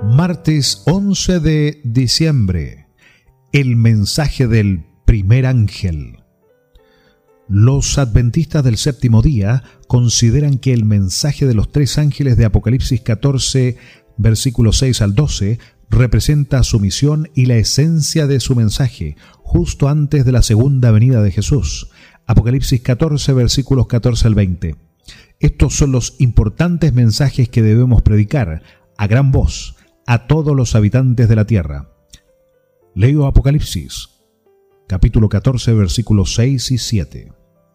Martes 11 de diciembre. El mensaje del primer ángel. Los adventistas del séptimo día consideran que el mensaje de los tres ángeles de Apocalipsis 14, versículos 6 al 12, representa su misión y la esencia de su mensaje, justo antes de la segunda venida de Jesús. Apocalipsis 14, versículos 14 al 20. Estos son los importantes mensajes que debemos predicar a gran voz a todos los habitantes de la tierra. Leo Apocalipsis, capítulo 14, versículos 6 y 7.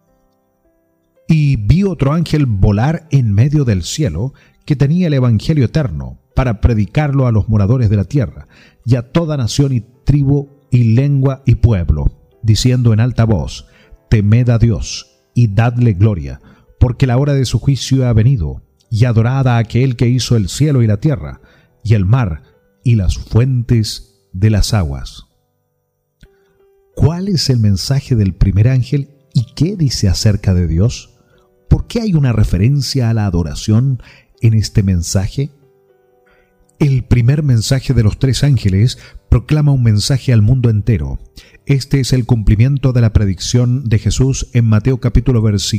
Y vi otro ángel volar en medio del cielo, que tenía el evangelio eterno, para predicarlo a los moradores de la tierra, y a toda nación y tribu y lengua y pueblo, diciendo en alta voz: Temed a Dios, y dadle gloria, porque la hora de su juicio ha venido, y adorad a aquel que hizo el cielo y la tierra, y el mar, y las fuentes de las aguas. ¿Cuál es el mensaje del primer ángel y qué dice acerca de Dios? ¿Por qué hay una referencia a la adoración en este mensaje? El primer mensaje de los tres ángeles proclama un mensaje al mundo entero. Este es el cumplimiento de la predicción de Jesús en Mateo capítulo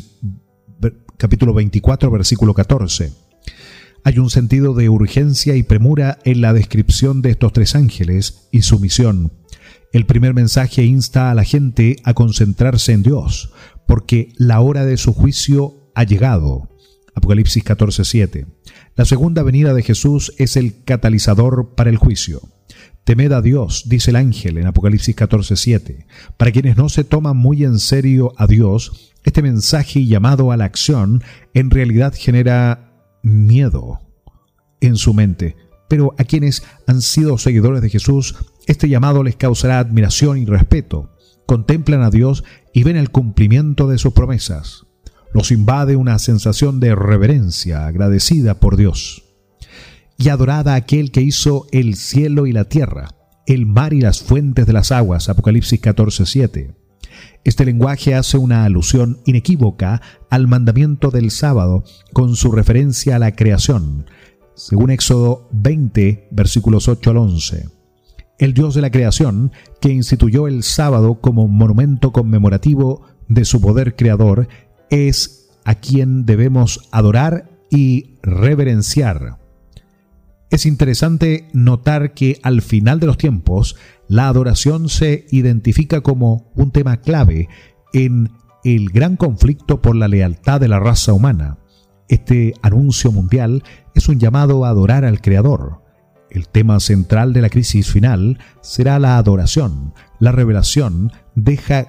24, versículo 14. Hay un sentido de urgencia y premura en la descripción de estos tres ángeles y su misión. El primer mensaje insta a la gente a concentrarse en Dios, porque la hora de su juicio ha llegado. Apocalipsis 14:7. La segunda venida de Jesús es el catalizador para el juicio. Temed a Dios, dice el ángel en Apocalipsis 14:7. Para quienes no se toman muy en serio a Dios, este mensaje y llamado a la acción en realidad genera miedo en su mente. Pero a quienes han sido seguidores de Jesús, este llamado les causará admiración y respeto. Contemplan a Dios y ven el cumplimiento de sus promesas. Los invade una sensación de reverencia agradecida por Dios. Y adorad a aquel que hizo el cielo y la tierra, el mar y las fuentes de las aguas. Apocalipsis 14:7. Este lenguaje hace una alusión inequívoca al mandamiento del sábado con su referencia a la creación, según Éxodo 20, versículos 8 al 11. El Dios de la creación, que instituyó el sábado como monumento conmemorativo de su poder creador, es a quien debemos adorar y reverenciar. Es interesante notar que al final de los tiempos, la adoración se identifica como un tema clave en el gran conflicto por la lealtad de la raza humana. Este anuncio mundial es un llamado a adorar al Creador. El tema central de la crisis final será la adoración. La revelación deja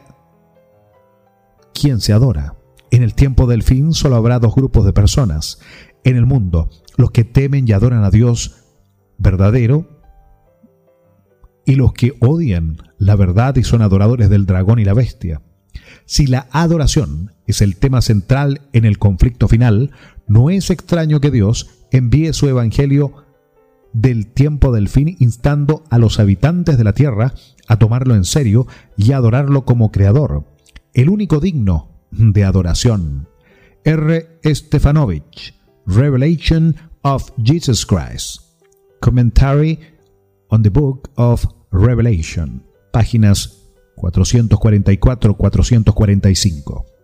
quién se adora. En el tiempo del fin solo habrá dos grupos de personas en el mundo: los que temen y adoran a Dios verdadero y los que odian la verdad y son adoradores del dragón y la bestia. Si la adoración es el tema central en el conflicto final, no es extraño que Dios envíe su evangelio del tiempo del fin, instando a los habitantes de la tierra a tomarlo en serio y a adorarlo como creador, el único digno de adoración. R. Stefanovic, Revelation of Jesus Christ, Commentary on the Book of Revelation, páginas 444-445.